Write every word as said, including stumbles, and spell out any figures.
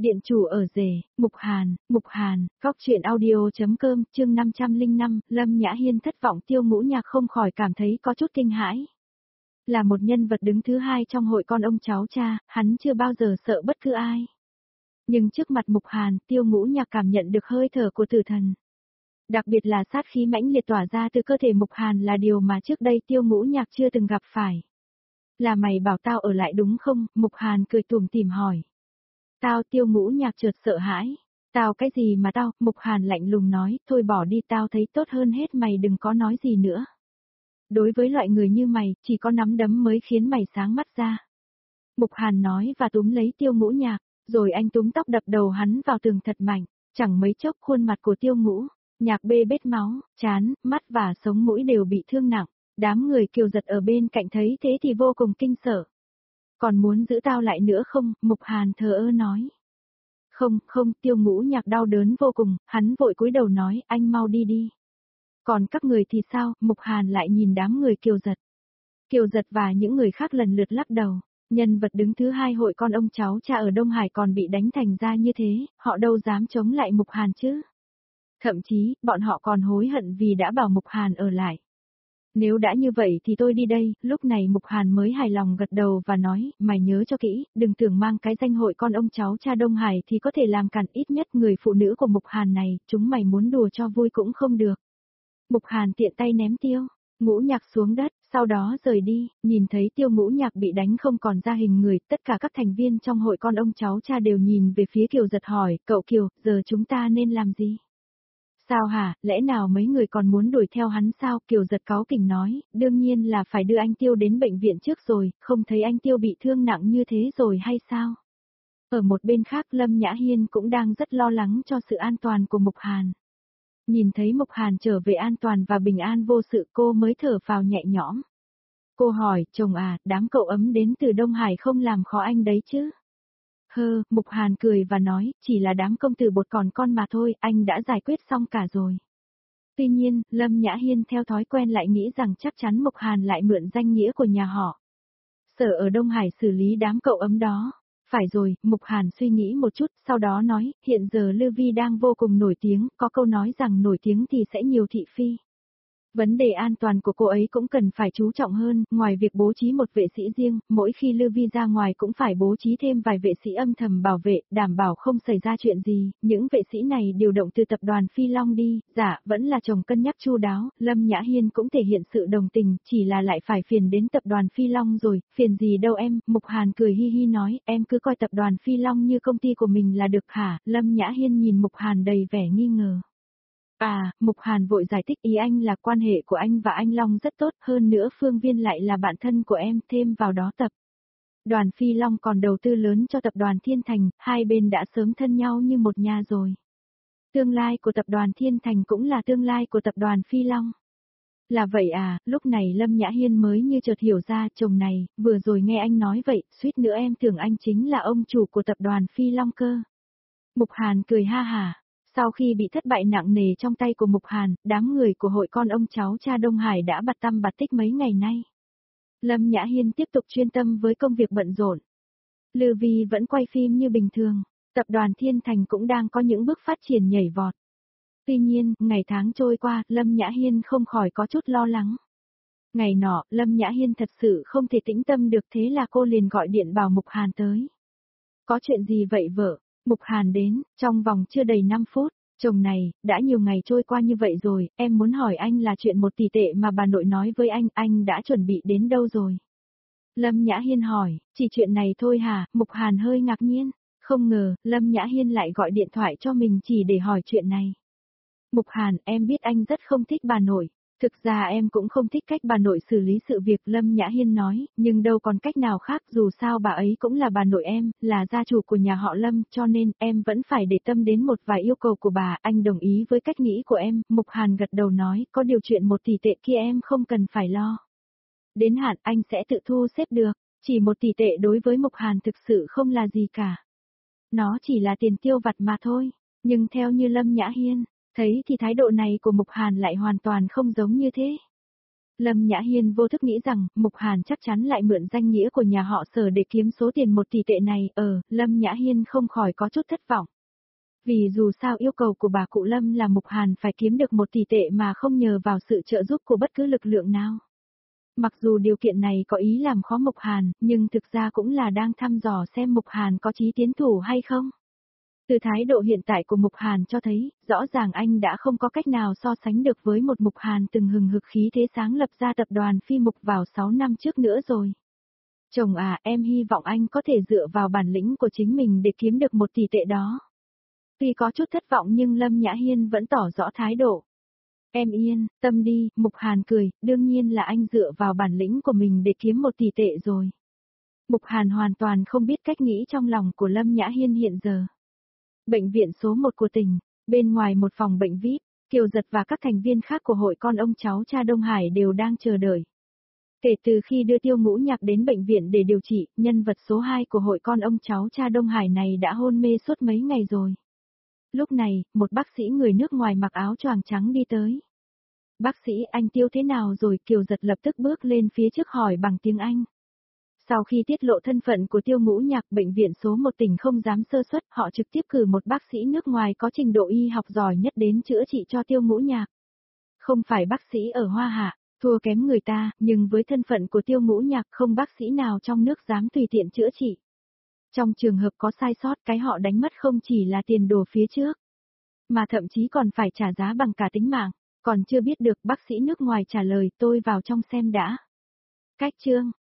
Điện chủ ở rể, Mục Hàn, Mục Hàn, góc truyện audio.com, chương năm trăm lẻ năm, Lâm Nhã Hiên thất vọng. Tiêu Ngũ Nhạc không khỏi cảm thấy có chút kinh hãi. Là một nhân vật đứng thứ hai trong hội con ông cháu cha, hắn chưa bao giờ sợ bất cứ ai. Nhưng trước mặt Mục Hàn, Tiêu Ngũ Nhạc cảm nhận được hơi thở của tử thần. Đặc biệt là sát khí mãnh liệt tỏa ra từ cơ thể Mục Hàn là điều mà trước đây Tiêu Ngũ Nhạc chưa từng gặp phải. Là mày bảo tao ở lại đúng không? Mục Hàn cười tủm tỉm hỏi. Tao. Tiêu Ngũ Nhạc chợt sợ hãi. Tao cái gì mà tao? Mục Hàn lạnh lùng nói, thôi bỏ đi, tao thấy tốt hơn hết mày đừng có nói gì nữa. Đối với loại người như mày, chỉ có nắm đấm mới khiến mày sáng mắt ra. Mục Hàn nói và túm lấy Tiêu Ngũ Nhạc, rồi anh túm tóc đập đầu hắn vào tường thật mạnh, chẳng mấy chốc khuôn mặt của Tiêu Ngũ Nhạc bê bết máu, trán, mắt và sống mũi đều bị thương nặng. Đám người Kiều Giật ở bên cạnh thấy thế thì vô cùng kinh sợ. Còn muốn giữ tao lại nữa không? Mục Hàn thờ ơ nói. Không, không, Tiêu Ngũ Nhạc đau đớn vô cùng, hắn vội cúi đầu nói, anh mau đi đi. Còn các người thì sao? Mục Hàn lại nhìn đám người Kiều Giật. Kiều Giật và những người khác lần lượt lắc đầu. Nhân vật đứng thứ hai hội con ông cháu cha ở Đông Hải còn bị đánh thành ra như thế, họ đâu dám chống lại Mục Hàn chứ. Thậm chí, bọn họ còn hối hận vì đã bảo Mục Hàn ở lại. Nếu đã như vậy thì tôi đi đây. Lúc này Mục Hàn mới hài lòng gật đầu và nói, mày nhớ cho kỹ, đừng tưởng mang cái danh hội con ông cháu cha Đông Hải thì có thể làm cản ít nhất người phụ nữ của Mục Hàn này, chúng mày muốn đùa cho vui cũng không được. Mục Hàn tiện tay ném Tiêu Ngũ Nhạc xuống đất, sau đó rời đi. Nhìn thấy Tiêu Ngũ Nhạc bị đánh không còn ra hình người, tất cả các thành viên trong hội con ông cháu cha đều nhìn về phía Kiều Giật hỏi, cậu Kiều, giờ chúng ta nên làm gì? Sao hả, lẽ nào mấy người còn muốn đuổi theo hắn sao? Kiều Giật cáu kỉnh nói, đương nhiên là phải đưa anh Tiêu đến bệnh viện trước rồi, không thấy anh Tiêu bị thương nặng như thế rồi hay sao? Ở một bên khác Lâm Nhã Hiên cũng đang rất lo lắng cho sự an toàn của Mục Hàn. Nhìn thấy Mục Hàn trở về an toàn và bình an vô sự cô mới thở phào nhẹ nhõm. Cô hỏi, chồng à, đám cậu ấm đến từ Đông Hải không làm khó anh đấy chứ? Hơ, Mục Hàn cười và nói, chỉ là đám công tử bột còn con mà thôi, anh đã giải quyết xong cả rồi. Tuy nhiên, Lâm Nhã Hiên theo thói quen lại nghĩ rằng chắc chắn Mục Hàn lại mượn danh nghĩa của nhà họ Sở ở Đông Hải xử lý đám cậu ấm đó. Phải rồi, Mục Hàn suy nghĩ một chút, sau đó nói, hiện giờ Lư Vi đang vô cùng nổi tiếng, có câu nói rằng nổi tiếng thì sẽ nhiều thị phi. Vấn đề an toàn của cô ấy cũng cần phải chú trọng hơn, ngoài việc bố trí một vệ sĩ riêng, mỗi khi Lư Vi ra ngoài cũng phải bố trí thêm vài vệ sĩ âm thầm bảo vệ, đảm bảo không xảy ra chuyện gì. Những vệ sĩ này điều động từ tập đoàn Phi Long đi. Dạ, vẫn là chồng cân nhắc chu đáo. Lâm Nhã Hiên cũng thể hiện sự đồng tình, chỉ là lại phải phiền đến tập đoàn Phi Long rồi. Phiền gì đâu em? Mục Hàn cười hi hi nói, em cứ coi tập đoàn Phi Long như công ty của mình là được hả? Lâm Nhã Hiên nhìn Mục Hàn đầy vẻ nghi ngờ. À, Mục Hàn vội giải thích, ý anh là quan hệ của anh và anh Long rất tốt, hơn nữa Phương Viên lại là bạn thân của em, thêm vào đó tập đoàn Phi Long còn đầu tư lớn cho tập đoàn Thiên Thành, hai bên đã sớm thân nhau như một nhà rồi. Tương lai của tập đoàn Thiên Thành cũng là tương lai của tập đoàn Phi Long. Là vậy à? Lúc này Lâm Nhã Hiên mới như chợt hiểu ra, chồng này, vừa rồi nghe anh nói vậy, suýt nữa em tưởng anh chính là ông chủ của tập đoàn Phi Long cơ. Mục Hàn cười ha hả. Sau khi bị thất bại nặng nề trong tay của Mục Hàn, đám người của hội con ông cháu cha Đông Hải đã bặt tăm bặt tích mấy ngày nay. Lâm Nhã Hiên tiếp tục chuyên tâm với công việc bận rộn. Lư Vi vẫn quay phim như bình thường, tập đoàn Thiên Thành cũng đang có những bước phát triển nhảy vọt. Tuy nhiên, ngày tháng trôi qua, Lâm Nhã Hiên không khỏi có chút lo lắng. Ngày nọ, Lâm Nhã Hiên thật sự không thể tĩnh tâm được, thế là cô liền gọi điện bảo Mục Hàn tới. Có chuyện gì vậy vợ? Mục Hàn đến, trong vòng chưa đầy năm phút, chồng này, đã nhiều ngày trôi qua như vậy rồi, em muốn hỏi anh là chuyện một tỷ tệ mà bà nội nói với anh, anh đã chuẩn bị đến đâu rồi? Lâm Nhã Hiên hỏi, chỉ chuyện này thôi hả? Mục Hàn hơi ngạc nhiên, không ngờ, Lâm Nhã Hiên lại gọi điện thoại cho mình chỉ để hỏi chuyện này. Mục Hàn, em biết anh rất không thích bà nội. Thực ra em cũng không thích cách bà nội xử lý sự việc, Lâm Nhã Hiên nói, nhưng đâu còn cách nào khác, dù sao bà ấy cũng là bà nội em, là gia chủ của nhà họ Lâm, cho nên em vẫn phải để tâm đến một vài yêu cầu của bà. Anh đồng ý với cách nghĩ của em. Mục Hàn gật đầu nói, có điều chuyện một tỷ tệ kia em không cần phải lo. Đến hạn anh sẽ tự thu xếp được, chỉ một tỷ tệ đối với Mục Hàn thực sự không là gì cả. Nó chỉ là tiền tiêu vặt mà thôi, nhưng theo như Lâm Nhã Hiên thấy thì thái độ này của Mục Hàn lại hoàn toàn không giống như thế. Lâm Nhã Hiên vô thức nghĩ rằng, Mục Hàn chắc chắn lại mượn danh nghĩa của nhà họ Sở để kiếm số tiền một tỷ tệ này, ờ, Lâm Nhã Hiên không khỏi có chút thất vọng. Vì dù sao yêu cầu của bà cụ Lâm là Mục Hàn phải kiếm được một tỷ tệ mà không nhờ vào sự trợ giúp của bất cứ lực lượng nào. Mặc dù điều kiện này có ý làm khó Mục Hàn, nhưng thực ra cũng là đang thăm dò xem Mục Hàn có chí tiến thủ hay không. Từ thái độ hiện tại của Mục Hàn cho thấy, rõ ràng anh đã không có cách nào so sánh được với một Mục Hàn từng hừng hực khí thế sáng lập ra tập đoàn Phi Mục vào sáu năm trước nữa rồi. Chồng à, em hy vọng anh có thể dựa vào bản lĩnh của chính mình để kiếm được một tỷ tệ đó. Tuy có chút thất vọng nhưng Lâm Nhã Hiên vẫn tỏ rõ thái độ. Em yên, tâm đi, Mục Hàn cười, đương nhiên là anh dựa vào bản lĩnh của mình để kiếm một tỷ tệ rồi. Mục Hàn hoàn toàn không biết cách nghĩ trong lòng của Lâm Nhã Hiên hiện giờ. Bệnh viện số một của tỉnh, bên ngoài một phòng bệnh vi ai pi, Kiều Giật và các thành viên khác của hội con ông cháu cha Đông Hải đều đang chờ đợi. Kể từ khi đưa Tiêu Ngũ Nhạc đến bệnh viện để điều trị, nhân vật số hai của hội con ông cháu cha Đông Hải này đã hôn mê suốt mấy ngày rồi. Lúc này, một bác sĩ người nước ngoài mặc áo choàng trắng đi tới. Bác sĩ, anh Tiêu thế nào rồi? Kiều Giật lập tức bước lên phía trước hỏi bằng tiếng Anh. Sau khi tiết lộ thân phận của Tiêu Ngũ Nhạc, bệnh viện số một tỉnh không dám sơ suất, họ trực tiếp cử một bác sĩ nước ngoài có trình độ y học giỏi nhất đến chữa trị cho Tiêu Ngũ Nhạc. Không phải bác sĩ ở Hoa Hạ, thua kém người ta, nhưng với thân phận của Tiêu Ngũ Nhạc không bác sĩ nào trong nước dám tùy tiện chữa trị. Trong trường hợp có sai sót, cái họ đánh mất không chỉ là tiền đồ phía trước, mà thậm chí còn phải trả giá bằng cả tính mạng. Còn chưa biết được, bác sĩ nước ngoài trả lời, tôi vào trong xem đã. Cách chương